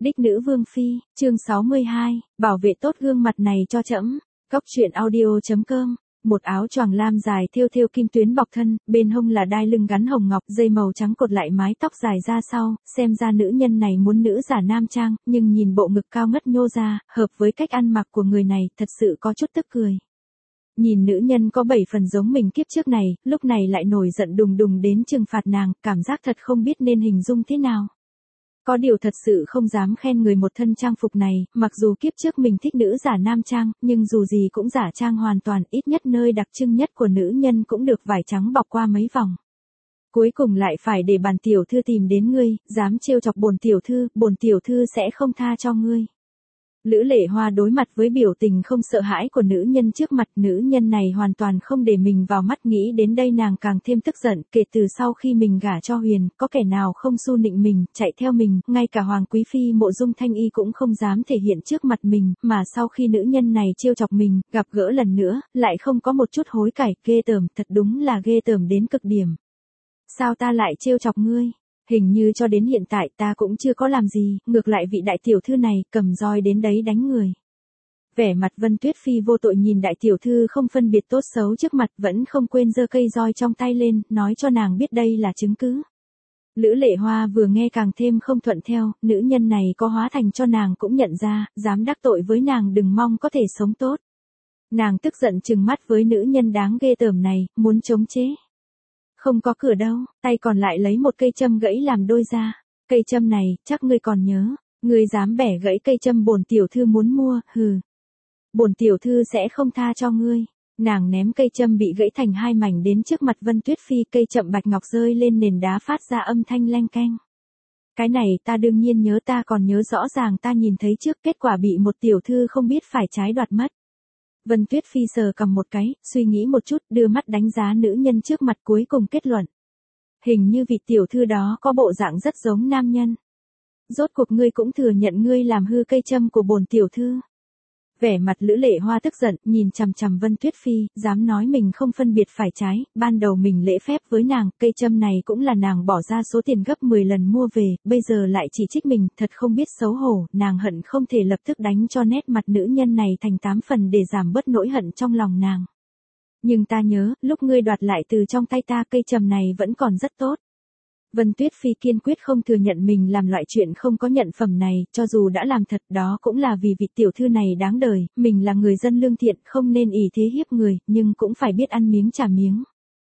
Đích nữ vương phi, chương 62, bảo vệ tốt gương mặt này cho trẫm. Cóc truyện audio.com. Một áo choàng lam dài thêu kim tuyến bọc thân, bên hông là đai lưng gắn hồng ngọc, dây màu trắng cột lại mái tóc dài ra sau, xem ra nữ nhân này muốn nữ giả nam trang, nhưng nhìn bộ ngực cao ngất nhô ra, hợp với cách ăn mặc của người này, thật sự có chút tức cười. Nhìn nữ nhân có 7 phần giống mình kiếp trước này, lúc này lại nổi giận đùng đùng đến trừng phạt nàng, cảm giác thật không biết nên hình dung thế nào. Có điều thật sự không dám khen người một thân trang phục này, mặc dù kiếp trước mình thích nữ giả nam trang, nhưng dù gì cũng giả trang hoàn toàn, ít nhất nơi đặc trưng nhất của nữ nhân cũng được vải trắng bọc qua mấy vòng. Cuối cùng lại phải để bản tiểu thư tìm đến ngươi, dám trêu chọc bổn tiểu thư sẽ không tha cho ngươi. Lữ Lệ Hoa đối mặt với biểu tình không sợ hãi của nữ nhân trước mặt, nữ nhân này hoàn toàn không để mình vào mắt, nghĩ đến đây nàng càng thêm tức giận, kể từ sau khi mình gả cho Huyền, có kẻ nào không su nịnh mình, chạy theo mình, ngay cả Hoàng Quý Phi Mộ Dung Thanh Y cũng không dám thể hiện trước mặt mình, mà sau khi nữ nhân này trêu chọc mình, gặp gỡ lần nữa, lại không có một chút hối cải, ghê tởm, thật đúng là ghê tởm đến cực điểm. Sao ta lại trêu chọc ngươi? Hình như cho đến hiện tại ta cũng chưa có làm gì, ngược lại vị đại tiểu thư này cầm roi đến đấy đánh người. Vẻ mặt Vân Tuyết Phi vô tội nhìn đại tiểu thư không phân biệt tốt xấu trước mặt, vẫn không quên giơ cây roi trong tay lên, nói cho nàng biết đây là chứng cứ. Lữ Lệ Hoa vừa nghe càng thêm không thuận theo, nữ nhân này có hóa thành cho nàng cũng nhận ra, dám đắc tội với nàng đừng mong có thể sống tốt. Nàng tức giận trừng mắt với nữ nhân đáng ghê tởm này, muốn chống chế. Không có cửa đâu, tay còn lại lấy một cây châm gãy làm đôi ra. Cây châm này, chắc ngươi còn nhớ, ngươi dám bẻ gãy cây châm bổn tiểu thư muốn mua, hừ. Bổn tiểu thư sẽ không tha cho ngươi. Nàng ném cây châm bị gãy thành hai mảnh đến trước mặt Vân Tuyết Phi, cây châm bạch ngọc rơi lên nền đá phát ra âm thanh leng keng. Cái này ta đương nhiên nhớ, ta còn nhớ rõ ràng ta nhìn thấy trước, kết quả bị một tiểu thư không biết phải trái đoạt mất. Vân Tuyết Phi sờ cầm một cái, suy nghĩ một chút, đưa mắt đánh giá nữ nhân trước mặt, cuối cùng kết luận. Hình như vị tiểu thư đó có bộ dạng rất giống nam nhân. Rốt cuộc ngươi cũng thừa nhận ngươi làm hư cây châm của bổn tiểu thư. Vẻ mặt Lữ Lệ Hoa tức giận, nhìn chằm chằm Vân Tuyết Phi, dám nói mình không phân biệt phải trái, ban đầu mình lễ phép với nàng, cây châm này cũng là nàng bỏ ra số tiền gấp 10 lần mua về, bây giờ lại chỉ trích mình, thật không biết xấu hổ, nàng hận không thể lập tức đánh cho nét mặt nữ nhân này thành 8 phần để giảm bớt nỗi hận trong lòng nàng. Nhưng ta nhớ, lúc ngươi đoạt lại từ trong tay ta, cây châm này vẫn còn rất tốt. Vân Tuyết Phi kiên quyết không thừa nhận mình làm loại chuyện không có nhận phẩm này, cho dù đã làm thật đó cũng là vì vị tiểu thư này đáng đời, mình là người dân lương thiện không nên ỷ thế hiếp người, nhưng cũng phải biết ăn miếng trả miếng.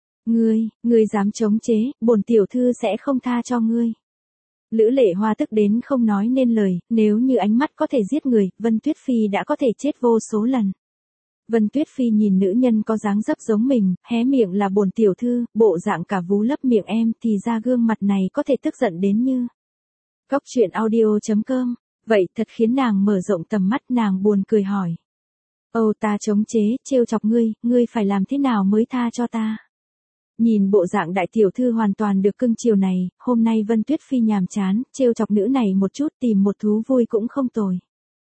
Ngươi dám chống chế, bổn tiểu thư sẽ không tha cho ngươi. Lữ Lệ Hoa tức đến không nói nên lời, nếu như ánh mắt có thể giết người, Vân Tuyết Phi đã có thể chết vô số lần. Vân Tuyết Phi nhìn nữ nhân có dáng dấp giống mình, hé miệng là bổn tiểu thư, bộ dạng cả vú lấp miệng em, thì ra gương mặt này có thể tức giận đến như. Cóc truyện audio.com, vậy thật khiến nàng mở rộng tầm mắt, nàng buồn cười hỏi. Âu ta chống chế, trêu chọc ngươi phải làm thế nào mới tha cho ta? Nhìn bộ dạng đại tiểu thư hoàn toàn được cưng chiều này, hôm nay Vân Tuyết Phi nhàm chán, trêu chọc nữ này một chút, tìm một thú vui cũng không tồi.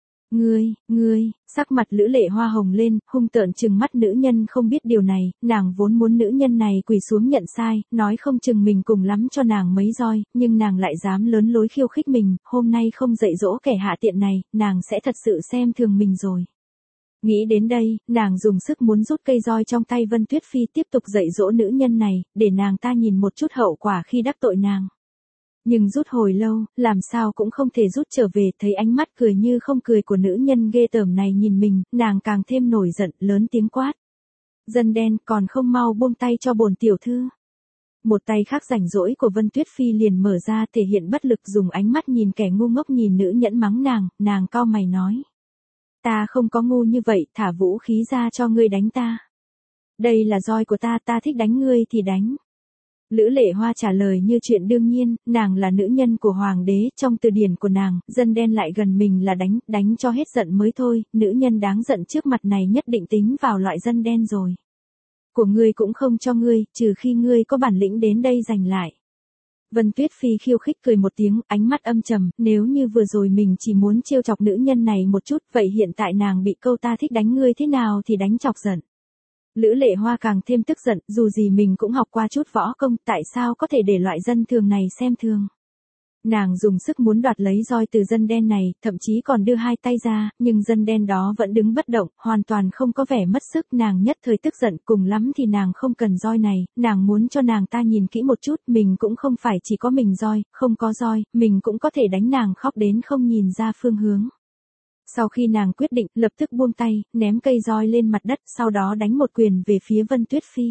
Ngươi, sắc mặt Lữ Lệ Hoa hồng lên, hung tợn trừng mắt nữ nhân không biết điều này, nàng vốn muốn nữ nhân này quỳ xuống nhận sai, nói không chừng mình cùng lắm cho nàng mấy roi, nhưng nàng lại dám lớn lối khiêu khích mình, hôm nay không dạy dỗ kẻ hạ tiện này, nàng sẽ thật sự xem thường mình rồi. Nghĩ đến đây, nàng dùng sức muốn rút cây roi trong tay Vân Tuyết Phi, tiếp tục dạy dỗ nữ nhân này, để nàng ta nhìn một chút hậu quả khi đắc tội nàng. Nhưng rút hồi lâu, làm sao cũng không thể rút trở về, thấy ánh mắt cười như không cười của nữ nhân ghê tởm này nhìn mình, nàng càng thêm nổi giận, lớn tiếng quát. Dân đen, còn không mau buông tay cho bổn tiểu thư. Một tay khác rảnh rỗi của Vân Tuyết Phi liền mở ra, thể hiện bất lực, dùng ánh mắt nhìn kẻ ngu ngốc nhìn nữ nhẫn mắng nàng cau mày nói. Ta không có ngu như vậy, thả vũ khí ra cho ngươi đánh ta. Đây là roi của ta thích đánh ngươi thì đánh. Lữ Lệ Hoa trả lời như chuyện đương nhiên, nàng là nữ nhân của hoàng đế, trong từ điển của nàng, dân đen lại gần mình là đánh cho hết giận mới thôi, nữ nhân đáng giận trước mặt này nhất định tính vào loại dân đen rồi. Của ngươi cũng không cho ngươi, trừ khi ngươi có bản lĩnh đến đây giành lại. Vân Tuyết Phi khiêu khích cười một tiếng, ánh mắt âm trầm, nếu như vừa rồi mình chỉ muốn trêu chọc nữ nhân này một chút, vậy hiện tại nàng bị câu ta thích đánh ngươi thế nào thì đánh chọc giận. Lữ Lệ Hoa càng thêm tức giận, dù gì mình cũng học qua chút võ công, tại sao có thể để loại dân thường này xem thường. Nàng dùng sức muốn đoạt lấy roi từ dân đen này, thậm chí còn đưa hai tay ra, nhưng dân đen đó vẫn đứng bất động, hoàn toàn không có vẻ mất sức. Nàng nhất thời tức giận, cùng lắm thì nàng không cần roi này, nàng muốn cho nàng ta nhìn kỹ một chút, mình cũng không phải chỉ có mình roi, không có roi, mình cũng có thể đánh. Nàng khóc đến không nhìn ra phương hướng. Sau khi nàng quyết định, lập tức buông tay, ném cây roi lên mặt đất, sau đó đánh một quyền về phía Vân Tuyết Phi.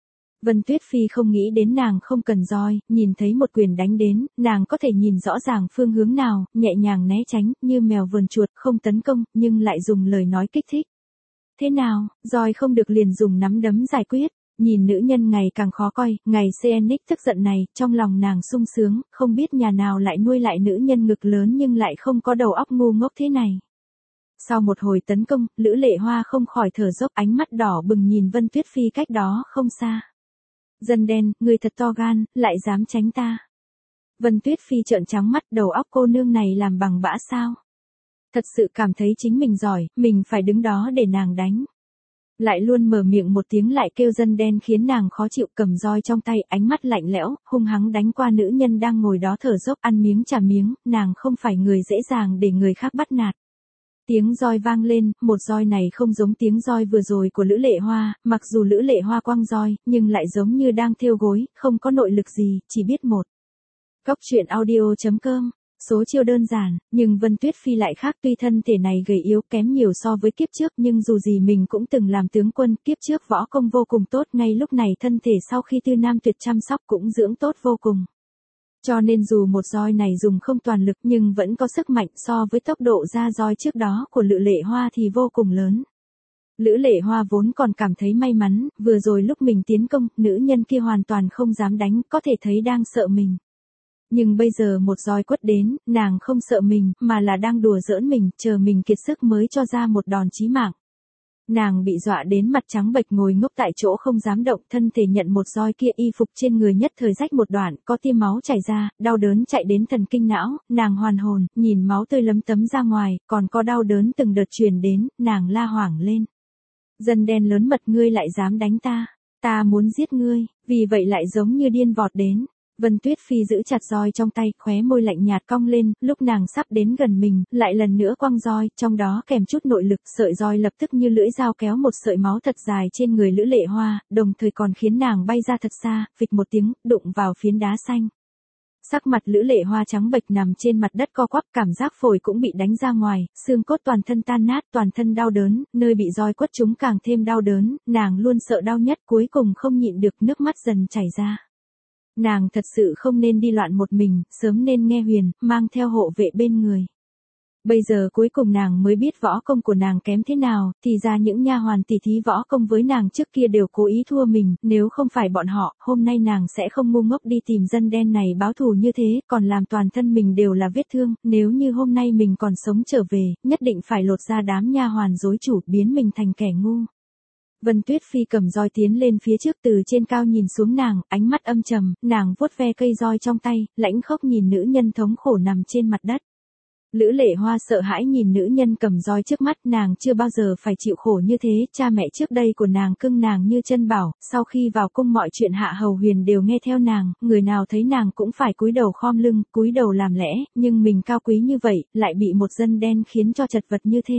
Vân Tuyết Phi không nghĩ đến nàng không cần roi, nhìn thấy một quyền đánh đến, nàng có thể nhìn rõ ràng phương hướng nào, nhẹ nhàng né tránh, như mèo vờn chuột, không tấn công, nhưng lại dùng lời nói kích thích. Thế nào, roi không được liền dùng nắm đấm giải quyết. Nhìn nữ nhân ngày càng khó coi, ngày Xenix tức giận này, trong lòng nàng sung sướng, không biết nhà nào lại nuôi lại nữ nhân ngực lớn nhưng lại không có đầu óc ngu ngốc thế này. Sau một hồi tấn công, Lữ Lệ Hoa không khỏi thở dốc, ánh mắt đỏ bừng nhìn Vân Tuyết Phi cách đó không xa. Dân đen, người thật to gan, lại dám tránh ta. Vân Tuyết Phi trợn trắng mắt, đầu óc cô nương này làm bằng bã sao. Thật sự cảm thấy chính mình giỏi, mình phải đứng đó để nàng đánh. Lại luôn mở miệng một tiếng lại kêu dân đen khiến nàng khó chịu, cầm roi trong tay, ánh mắt lạnh lẽo, hung hăng đánh qua nữ nhân đang ngồi đó thở dốc ăn miếng trả miếng, nàng không phải người dễ dàng để người khác bắt nạt. Tiếng roi vang lên, một roi này không giống tiếng roi vừa rồi của Lữ Lệ Hoa, mặc dù Lữ Lệ Hoa quăng roi, nhưng lại giống như đang thêu gối, không có nội lực gì, chỉ biết một. Cóc truyện audio.com, số chiêu đơn giản, nhưng Vân Tuyết Phi lại khác, tuy thân thể này gầy yếu kém nhiều so với kiếp trước, nhưng dù gì mình cũng từng làm tướng quân, kiếp trước võ công vô cùng tốt, ngay lúc này thân thể sau khi Tư Nam Tuyệt chăm sóc cũng dưỡng tốt vô cùng. Cho nên dù một roi này dùng không toàn lực nhưng vẫn có sức mạnh, so với tốc độ ra roi trước đó của Lữ Lệ Hoa thì vô cùng lớn. Lữ Lệ Hoa vốn còn cảm thấy may mắn, vừa rồi lúc mình tiến công, nữ nhân kia hoàn toàn không dám đánh, có thể thấy đang sợ mình. Nhưng bây giờ một roi quất đến, nàng không sợ mình, mà là đang đùa giỡn mình, chờ mình kiệt sức mới cho ra một đòn chí mạng. Nàng bị dọa đến mặt trắng bệch ngồi ngốc tại chỗ không dám động, thân thể nhận một roi kia, y phục trên người nhất thời rách một đoạn, có tia máu chảy ra, đau đớn chạy đến thần kinh não, nàng hoàn hồn, nhìn máu tươi lấm tấm ra ngoài, còn có đau đớn từng đợt truyền đến, nàng la hoảng lên. Dân đen lớn mật, ngươi lại dám đánh ta muốn giết ngươi, vì vậy lại giống như điên vọt đến. Vân Tuyết Phi giữ chặt roi trong tay, khóe môi lạnh nhạt cong lên, lúc nàng sắp đến gần mình, lại lần nữa quăng roi, trong đó kèm chút nội lực, sợi roi lập tức như lưỡi dao kéo một sợi máu thật dài trên người Lữ Lệ Hoa, đồng thời còn khiến nàng bay ra thật xa, phịch một tiếng, đụng vào phiến đá xanh. Sắc mặt Lữ Lệ Hoa trắng bệch nằm trên mặt đất co quắp, cảm giác phổi cũng bị đánh ra ngoài, xương cốt toàn thân tan nát, toàn thân đau đớn, nơi bị roi quất trúng càng thêm đau đớn, nàng luôn sợ đau nhất, cuối cùng không nhịn được, nước mắt dần chảy ra. Nàng thật sự không nên đi loạn một mình, sớm nên nghe Huyền, mang theo hộ vệ bên người. Bây giờ cuối cùng nàng mới biết võ công của nàng kém thế nào, thì ra những nha hoàn tỉ thí võ công với nàng trước kia đều cố ý thua mình, nếu không phải bọn họ, hôm nay nàng sẽ không ngu ngốc đi tìm dân đen này báo thù như thế, còn làm toàn thân mình đều là vết thương, nếu như hôm nay mình còn sống trở về, nhất định phải lột ra đám nha hoàn dối chủ, biến mình thành kẻ ngu. Vân Tuyết Phi cầm roi tiến lên phía trước, từ trên cao nhìn xuống nàng, ánh mắt âm trầm, nàng vuốt ve cây roi trong tay, lãnh khốc nhìn nữ nhân thống khổ nằm trên mặt đất. Lữ Lệ Hoa sợ hãi nhìn nữ nhân cầm roi trước mắt, nàng chưa bao giờ phải chịu khổ như thế, cha mẹ trước đây của nàng cưng nàng như chân bảo, sau khi vào cung mọi chuyện Hạ Hầu Huyền đều nghe theo nàng, người nào thấy nàng cũng phải cúi đầu khom lưng, cúi đầu làm lẽ, nhưng mình cao quý như vậy, lại bị một dân đen khiến cho chật vật như thế.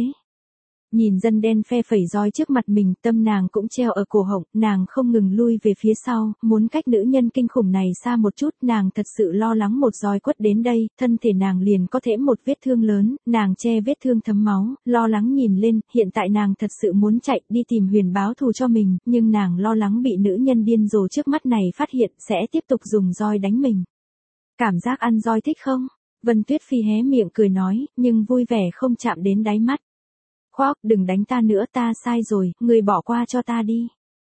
Nhìn dân đen phe phẩy roi trước mặt mình, tâm nàng cũng treo ở cổ họng, nàng không ngừng lui về phía sau, muốn cách nữ nhân kinh khủng này xa một chút, nàng thật sự lo lắng một roi quất đến đây, thân thể nàng liền có thể một vết thương lớn, nàng che vết thương thấm máu, lo lắng nhìn lên, hiện tại nàng thật sự muốn chạy đi tìm Huyền báo thù cho mình, nhưng nàng lo lắng bị nữ nhân điên rồ trước mắt này phát hiện, sẽ tiếp tục dùng roi đánh mình. Cảm giác ăn roi thích không? Vân Tuyết Phi hé miệng cười nói, nhưng vui vẻ không chạm đến đáy mắt. Khoác, đừng đánh ta nữa, ta sai rồi, người bỏ qua cho ta đi.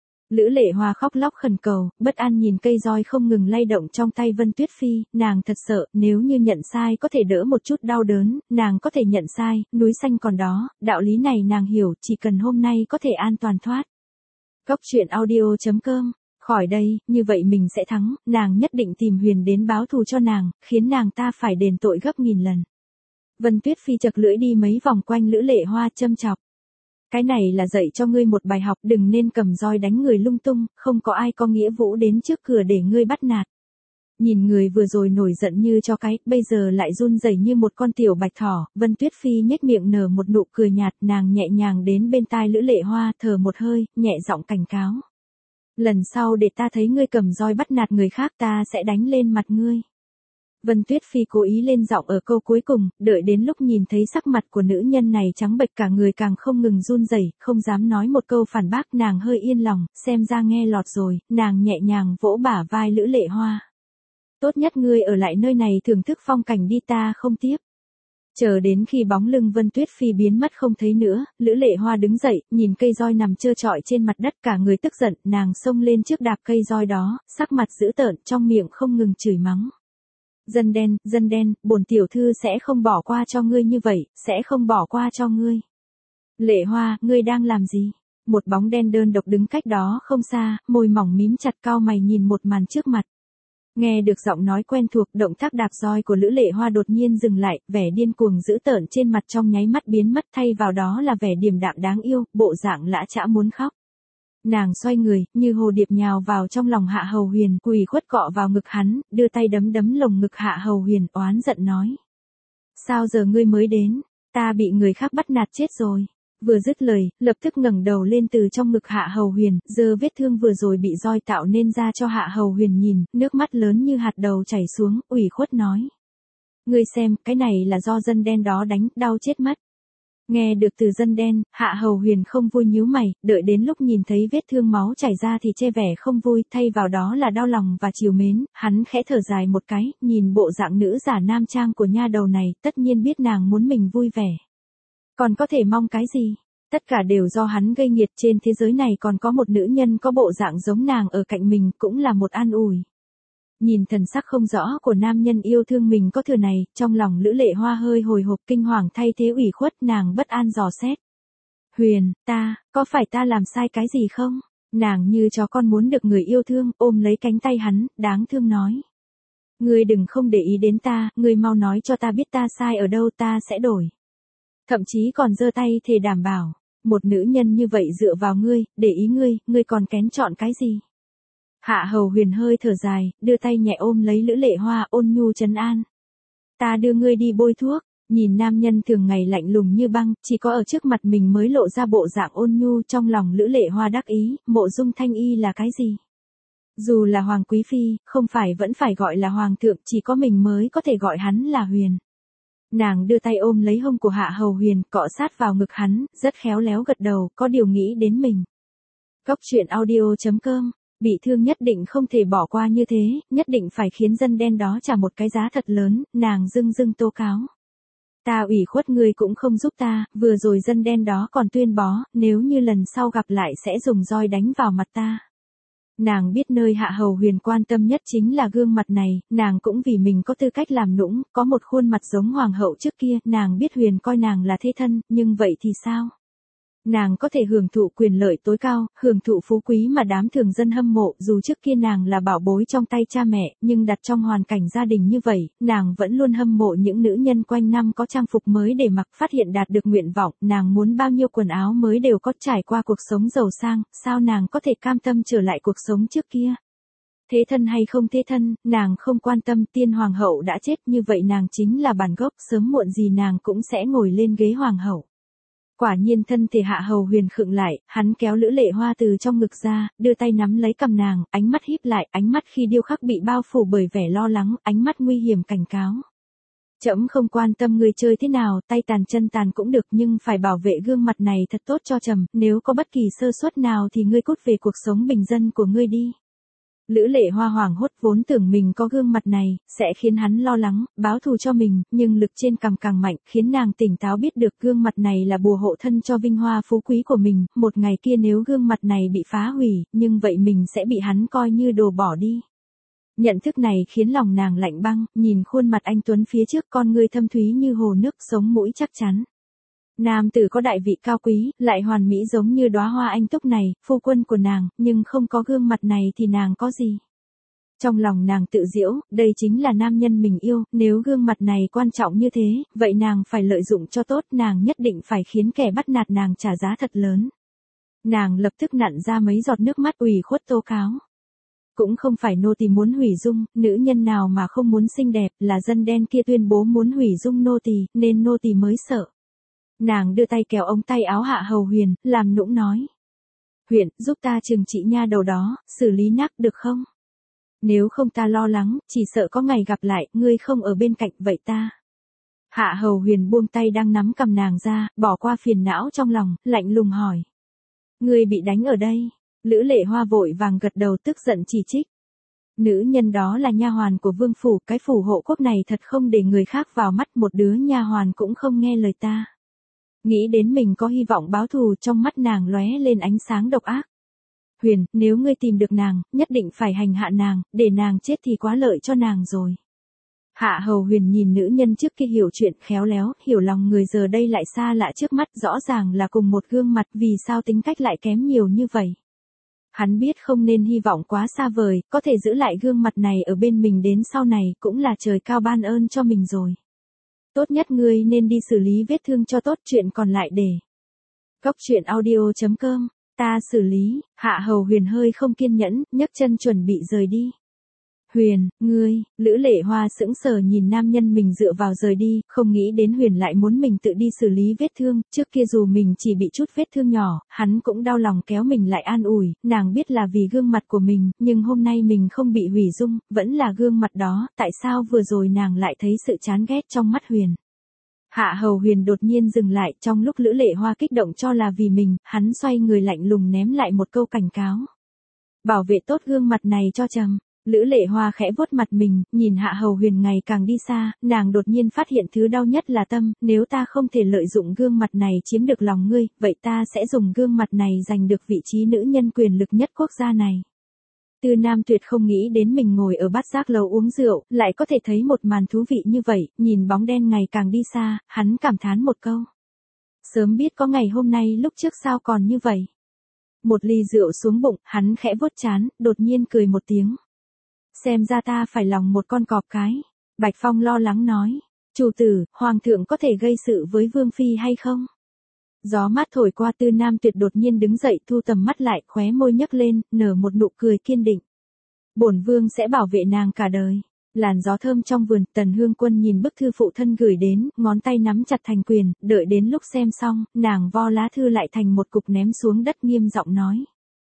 Lữ Lệ Hoa khóc lóc khẩn cầu, bất an nhìn cây roi không ngừng lay động trong tay Vân Tuyết Phi, nàng thật sợ, nếu như nhận sai có thể đỡ một chút đau đớn, nàng có thể nhận sai, núi xanh còn đó, đạo lý này nàng hiểu, chỉ cần hôm nay có thể an toàn thoát. Cóc truyện audio.com, khỏi đây, như vậy mình sẽ thắng, nàng nhất định tìm Huyền đến báo thù cho nàng, khiến nàng ta phải đền tội gấp nghìn lần. Vân Tuyết Phi chật lưỡi đi mấy vòng quanh Lữ Lệ Hoa châm chọc. Cái này là dạy cho ngươi một bài học, đừng nên cầm roi đánh người lung tung, không có ai có nghĩa vụ đến trước cửa để ngươi bắt nạt. Nhìn người vừa rồi nổi giận như cho cái, bây giờ lại run rẩy như một con tiểu bạch thỏ, Vân Tuyết Phi nhếch miệng nở một nụ cười nhạt, nàng nhẹ nhàng đến bên tai Lữ Lệ Hoa, thở một hơi, nhẹ giọng cảnh cáo. Lần sau để ta thấy ngươi cầm roi bắt nạt người khác ta sẽ đánh lên mặt ngươi. Vân Tuyết Phi cố ý lên giọng ở câu cuối cùng, đợi đến lúc nhìn thấy sắc mặt của nữ nhân này trắng bệch cả người càng không ngừng run rẩy, không dám nói một câu phản bác, nàng hơi yên lòng, xem ra nghe lọt rồi, nàng nhẹ nhàng vỗ bả vai Lữ Lệ Hoa. Tốt nhất ngươi ở lại nơi này thưởng thức phong cảnh đi, ta không tiếp. Chờ đến khi bóng lưng Vân Tuyết Phi biến mất không thấy nữa, Lữ Lệ Hoa đứng dậy, nhìn cây roi nằm trơ trọi trên mặt đất, cả người tức giận, nàng xông lên trước đạp cây roi đó, sắc mặt dữ tợn, trong miệng không ngừng chửi mắng. Dân đen, bổn tiểu thư sẽ không bỏ qua cho ngươi như vậy, sẽ không bỏ qua cho ngươi. Lệ Hoa, ngươi đang làm gì? Một bóng đen đơn độc đứng cách đó không xa, môi mỏng mím chặt, cau mày nhìn một màn trước mặt. Nghe được giọng nói quen thuộc, động tác đạp roi của Lữ Lệ Hoa đột nhiên dừng lại, vẻ điên cuồng dữ tợn trên mặt trong nháy mắt biến mất, thay vào đó là vẻ điềm đạm đáng yêu, bộ dạng lã chã muốn khóc. Nàng xoay người, như hồ điệp nhào vào trong lòng Hạ Hầu Huyền, quỳ khuất cọ vào ngực hắn, đưa tay đấm đấm lồng ngực Hạ Hầu Huyền, oán giận nói. Sao giờ ngươi mới đến? Ta bị người khác bắt nạt chết rồi. Vừa dứt lời, lập tức ngẩng đầu lên từ trong ngực Hạ Hầu Huyền, giơ vết thương vừa rồi bị roi tạo nên ra cho Hạ Hầu Huyền nhìn, nước mắt lớn như hạt đậu chảy xuống, ủy khuất nói. Ngươi xem, cái này là do dân đen đó đánh, đau chết mất. Nghe được từ dân đen, Hạ Hầu Huyền không vui nhíu mày, đợi đến lúc nhìn thấy vết thương máu chảy ra thì che vẻ không vui, thay vào đó là đau lòng và trìu mến, hắn khẽ thở dài một cái, nhìn bộ dạng nữ giả nam trang của nha đầu này, tất nhiên biết nàng muốn mình vui vẻ. Còn có thể mong cái gì? Tất cả đều do hắn gây nghiệt, trên thế giới này còn có một nữ nhân có bộ dạng giống nàng ở cạnh mình, cũng là một an ủi. Nhìn thần sắc không rõ của nam nhân yêu thương mình có thừa này, trong lòng Lữ Lệ Hoa hơi hồi hộp, kinh hoàng thay thế ủy khuất, nàng bất an dò xét. Huyền, có phải ta làm sai cái gì không? Nàng như chó con muốn được người yêu thương, ôm lấy cánh tay hắn, đáng thương nói. Ngươi đừng không để ý đến ta, ngươi mau nói cho ta biết ta sai ở đâu, ta sẽ đổi. Thậm chí còn giơ tay thề đảm bảo, một nữ nhân như vậy dựa vào ngươi, để ý ngươi còn kén chọn cái gì? Hạ Hầu Huyền hơi thở dài, đưa tay nhẹ ôm lấy Lữ Lệ Hoa, ôn nhu trấn an. Ta đưa ngươi đi bôi thuốc, nhìn nam nhân thường ngày lạnh lùng như băng, chỉ có ở trước mặt mình mới lộ ra bộ dạng ôn nhu, trong lòng Lữ Lệ Hoa đắc ý, Mộ Dung Thanh Y là cái gì? Dù là Hoàng Quý Phi, không phải vẫn phải gọi là Hoàng thượng, chỉ có mình mới có thể gọi hắn là Huyền. Nàng đưa tay ôm lấy hông của Hạ Hầu Huyền, cọ sát vào ngực hắn, rất khéo léo gật đầu, có điều nghĩ đến mình. Cốc truyện audio.com, bị thương nhất định không thể bỏ qua như thế, nhất định phải khiến dân đen đó trả một cái giá thật lớn, nàng dưng dưng tố cáo. Ta ủy khuất ngươi cũng không giúp ta, vừa rồi dân đen đó còn tuyên bố, nếu như lần sau gặp lại sẽ dùng roi đánh vào mặt ta. Nàng biết nơi Hạ Hầu Huyền quan tâm nhất chính là gương mặt này, nàng cũng vì mình có tư cách làm nũng, có một khuôn mặt giống hoàng hậu trước kia, nàng biết Huyền coi nàng là thế thân, nhưng vậy thì sao? Nàng có thể hưởng thụ quyền lợi tối cao, hưởng thụ phú quý mà đám thường dân hâm mộ, dù trước kia nàng là bảo bối trong tay cha mẹ, nhưng đặt trong hoàn cảnh gia đình như vậy, nàng vẫn luôn hâm mộ những nữ nhân quanh năm có trang phục mới để mặc, phát hiện đạt được nguyện vọng, nàng muốn bao nhiêu quần áo mới đều có, trải qua cuộc sống giàu sang, sao nàng có thể cam tâm trở lại cuộc sống trước kia? Thế thân hay không thế thân, nàng không quan tâm, tiên hoàng hậu đã chết, như vậy nàng chính là bản gốc, sớm muộn gì nàng cũng sẽ ngồi lên ghế hoàng hậu. Quả nhiên thân thể Hạ Hầu Huyền khựng lại, hắn kéo Lữ Lệ Hoa từ trong ngực ra, đưa tay nắm lấy cầm nàng, ánh mắt híp lại, ánh mắt khi điêu khắc bị bao phủ bởi vẻ lo lắng, ánh mắt nguy hiểm cảnh cáo. Trẫm không quan tâm ngươi chơi thế nào, tay tàn chân tàn cũng được, nhưng phải bảo vệ gương mặt này thật tốt cho trẫm, nếu có bất kỳ sơ suất nào thì ngươi cút về cuộc sống bình dân của ngươi đi. Lữ Lệ Hoa hoảng hốt, vốn tưởng mình có gương mặt này, sẽ khiến hắn lo lắng, báo thù cho mình, nhưng lực trên cằm càng mạnh, khiến nàng tỉnh táo biết được gương mặt này là bùa hộ thân cho vinh hoa phú quý của mình, một ngày kia nếu gương mặt này bị phá hủy, nhưng vậy mình sẽ bị hắn coi như đồ bỏ đi. Nhận thức này khiến lòng nàng lạnh băng, nhìn khuôn mặt anh tuấn phía trước, con ngươi thâm thúy như hồ nước, sống mũi chắc chắn. Nam tử có đại vị cao quý, lại hoàn mỹ giống như đóa hoa anh túc này, phu quân của nàng, nhưng không có gương mặt này thì nàng có gì? Trong lòng nàng tự giễu, đây chính là nam nhân mình yêu, nếu gương mặt này quan trọng như thế, vậy nàng phải lợi dụng cho tốt, nàng nhất định phải khiến kẻ bắt nạt nàng trả giá thật lớn. Nàng lập tức nặn ra mấy giọt nước mắt ủy khuất tố cáo. Cũng không phải nô tỳ muốn hủy dung, nữ nhân nào mà không muốn xinh đẹp, là dân đen kia tuyên bố muốn hủy dung nô tỳ, nên nô tỳ mới sợ. Nàng đưa tay kéo ống tay áo Hạ Hầu Huyền, làm nũng nói. Huyền, giúp ta trừng trị nha đầu đó, xử lý nát được không? Nếu không ta lo lắng, chỉ sợ có ngày gặp lại, ngươi không ở bên cạnh vậy ta. Hạ Hầu Huyền buông tay đang nắm cầm nàng ra, bỏ qua phiền não trong lòng, lạnh lùng hỏi. Ngươi bị đánh ở đây. Lữ Lệ Hoa vội vàng gật đầu tức giận chỉ trích. Nữ nhân đó là nha hoàn của vương phủ, cái phủ hộ quốc này thật không để người khác vào mắt, một đứa nha hoàn cũng không nghe lời ta. Nghĩ đến mình có hy vọng báo thù, trong mắt nàng lóe lên ánh sáng độc ác. Huyền, nếu ngươi tìm được nàng, nhất định phải hành hạ nàng, để nàng chết thì quá lợi cho nàng rồi. Hạ Hầu Huyền nhìn nữ nhân trước kia hiểu chuyện khéo léo, hiểu lòng người giờ đây lại xa lạ trước mắt, rõ ràng là cùng một gương mặt, vì sao tính cách lại kém nhiều như vậy. Hắn biết không nên hy vọng quá xa vời, có thể giữ lại gương mặt này ở bên mình đến sau này cũng là trời cao ban ơn cho mình rồi. Tốt nhất ngươi nên đi xử lý vết thương cho tốt, chuyện còn lại để. Cốc truyện audio.com, ta xử lý. Hạ Hầu Huyền hơi không kiên nhẫn, nhấc chân chuẩn bị rời đi. Huyền, ngươi, Lữ Lệ Hoa sững sờ nhìn nam nhân mình dựa vào rời đi, không nghĩ đến Huyền lại muốn mình tự đi xử lý vết thương, trước kia dù mình chỉ bị chút vết thương nhỏ, hắn cũng đau lòng kéo mình lại an ủi, nàng biết là vì gương mặt của mình, nhưng hôm nay mình không bị hủy dung, vẫn là gương mặt đó, tại sao vừa rồi nàng lại thấy sự chán ghét trong mắt Huyền. Hạ Hầu Huyền đột nhiên dừng lại, trong lúc Lữ Lệ Hoa kích động cho là vì mình, hắn xoay người lạnh lùng ném lại một câu cảnh cáo. Bảo vệ tốt gương mặt này cho trầm. Lữ Lệ Hoa khẽ vuốt mặt mình, nhìn Hạ Hầu Huyền ngày càng đi xa, nàng đột nhiên phát hiện thứ đau nhất là tâm, nếu ta không thể lợi dụng gương mặt này chiếm được lòng ngươi, vậy ta sẽ dùng gương mặt này giành được vị trí nữ nhân quyền lực nhất quốc gia này. Tư Nam tuyệt không nghĩ đến mình ngồi ở bát giác lầu uống rượu, lại có thể thấy một màn thú vị như vậy, nhìn bóng đen ngày càng đi xa, hắn cảm thán một câu. Sớm biết có ngày hôm nay lúc trước sao còn như vậy. Một ly rượu xuống bụng, hắn khẽ vuốt trán, đột nhiên cười một tiếng. Xem ra ta phải lòng một con cọp cái. Bạch Phong lo lắng nói. Chủ tử, hoàng thượng có thể gây sự với Vương Phi hay không? Gió mát thổi qua, Tư Nam tuyệt đột nhiên đứng dậy, thu tầm mắt lại, khóe môi nhấc lên, nở một nụ cười kiên định. Bổn vương sẽ bảo vệ nàng cả đời. Làn gió thơm trong vườn, Tần Hương Quân nhìn bức thư phụ thân gửi đến, ngón tay nắm chặt thành quyền, đợi đến lúc xem xong, nàng vo lá thư lại thành một cục ném xuống đất, nghiêm giọng nói.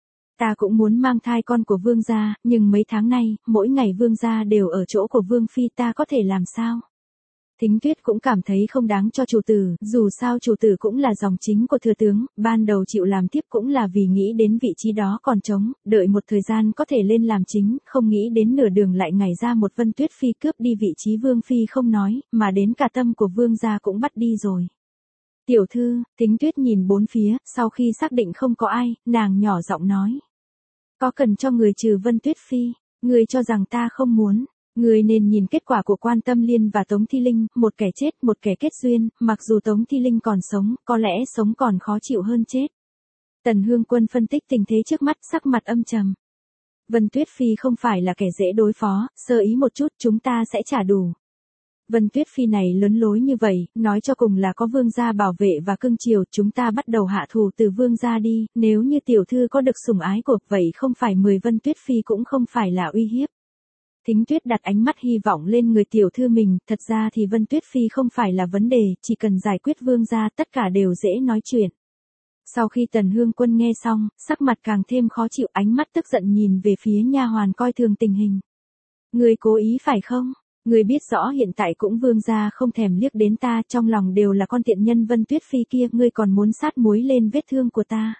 Ta cũng muốn mang thai con của vương gia, nhưng mấy tháng nay, mỗi ngày vương gia đều ở chỗ của vương phi, ta có thể làm sao? Thính Tuyết cũng cảm thấy không đáng cho chủ tử, dù sao chủ tử cũng là dòng chính của thừa tướng, ban đầu chịu làm tiếp cũng là vì nghĩ đến vị trí đó còn trống, đợi một thời gian có thể lên làm chính, không nghĩ đến nửa đường lại ngày ra một Vân Tuyết Phi cướp đi vị trí vương phi không nói, mà đến cả tâm của vương gia cũng bắt đi rồi. Tiểu thư, Thính Tuyết nhìn bốn phía, sau khi xác định không có ai, nàng nhỏ giọng nói. Có cần cho người trừ Vân Tuyết Phi, người cho rằng ta không muốn. Người nên nhìn kết quả của Quan Tâm Liên và Tống Thi Linh, một kẻ chết, một kẻ kết duyên, mặc dù Tống Thi Linh còn sống, có lẽ sống còn khó chịu hơn chết. Tần Hương Quân phân tích tình thế trước mắt, sắc mặt âm trầm. Vân Tuyết Phi không phải là kẻ dễ đối phó, sơ ý một chút chúng ta sẽ trả đủ. Vân Tuyết Phi này lớn lối như vậy, nói cho cùng là có vương gia bảo vệ và cưng chiều, chúng ta bắt đầu hạ thù từ vương gia đi, nếu như tiểu thư có được sủng ái của, vậy không phải 10 Vân Tuyết Phi cũng không phải là uy hiếp. Thính Tuyết đặt ánh mắt hy vọng lên người tiểu thư mình, thật ra thì Vân Tuyết Phi không phải là vấn đề, chỉ cần giải quyết vương gia tất cả đều dễ nói chuyện. Sau khi Tần Hương Quân nghe xong, sắc mặt càng thêm khó chịu, ánh mắt tức giận nhìn về phía nha hoàn coi thường tình hình. Người cố ý phải không? Người biết rõ hiện tại cũng vương gia không thèm liếc đến ta, trong lòng đều là con tiện nhân Vân Tuyết Phi kia, ngươi còn muốn sát muối lên vết thương của ta.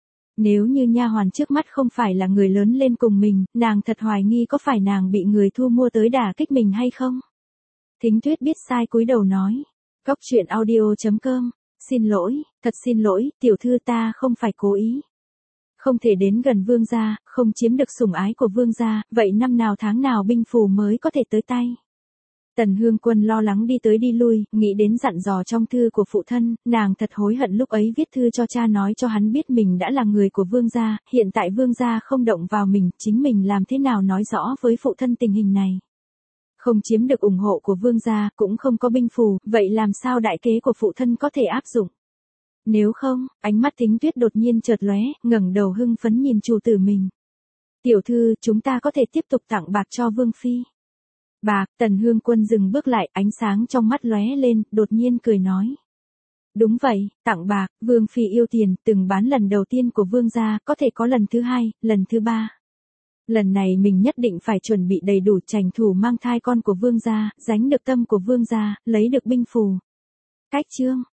Nếu như nha hoàn trước mắt không phải là người lớn lên cùng mình, nàng thật hoài nghi có phải nàng bị người thu mua tới đả kích mình hay không. Thính Tuyết biết sai cúi đầu nói. Cốc truyện audio.com, xin lỗi, thật xin lỗi, tiểu thư ta không phải cố ý. Không thể đến gần vương gia, không chiếm được sủng ái của vương gia, vậy năm nào tháng nào binh phù mới có thể tới tay. Tần Hương Quân lo lắng đi tới đi lui, nghĩ đến dặn dò trong thư của phụ thân, nàng thật hối hận lúc ấy viết thư cho cha nói cho hắn biết mình đã là người của vương gia, hiện tại vương gia không động vào mình, chính mình làm thế nào nói rõ với phụ thân tình hình này. Không chiếm được ủng hộ của vương gia, cũng không có binh phù, vậy làm sao đại kế của phụ thân có thể áp dụng. Nếu không, ánh mắt Thính Tuyết đột nhiên chợt lóe, ngẩng đầu hưng phấn nhìn chủ tử mình. Tiểu thư, chúng ta có thể tiếp tục tặng bạc cho Vương Phi. Bạc, Tần Hương Quân dừng bước lại, ánh sáng trong mắt lóe lên, đột nhiên cười nói. Đúng vậy, tặng bạc, Vương Phi yêu tiền, từng bán lần đầu tiên của Vương gia, có thể có lần thứ hai, lần thứ ba. Lần này mình nhất định phải chuẩn bị đầy đủ, tranh thủ mang thai con của Vương gia, giành được tâm của Vương gia, lấy được binh phù. Cách chương.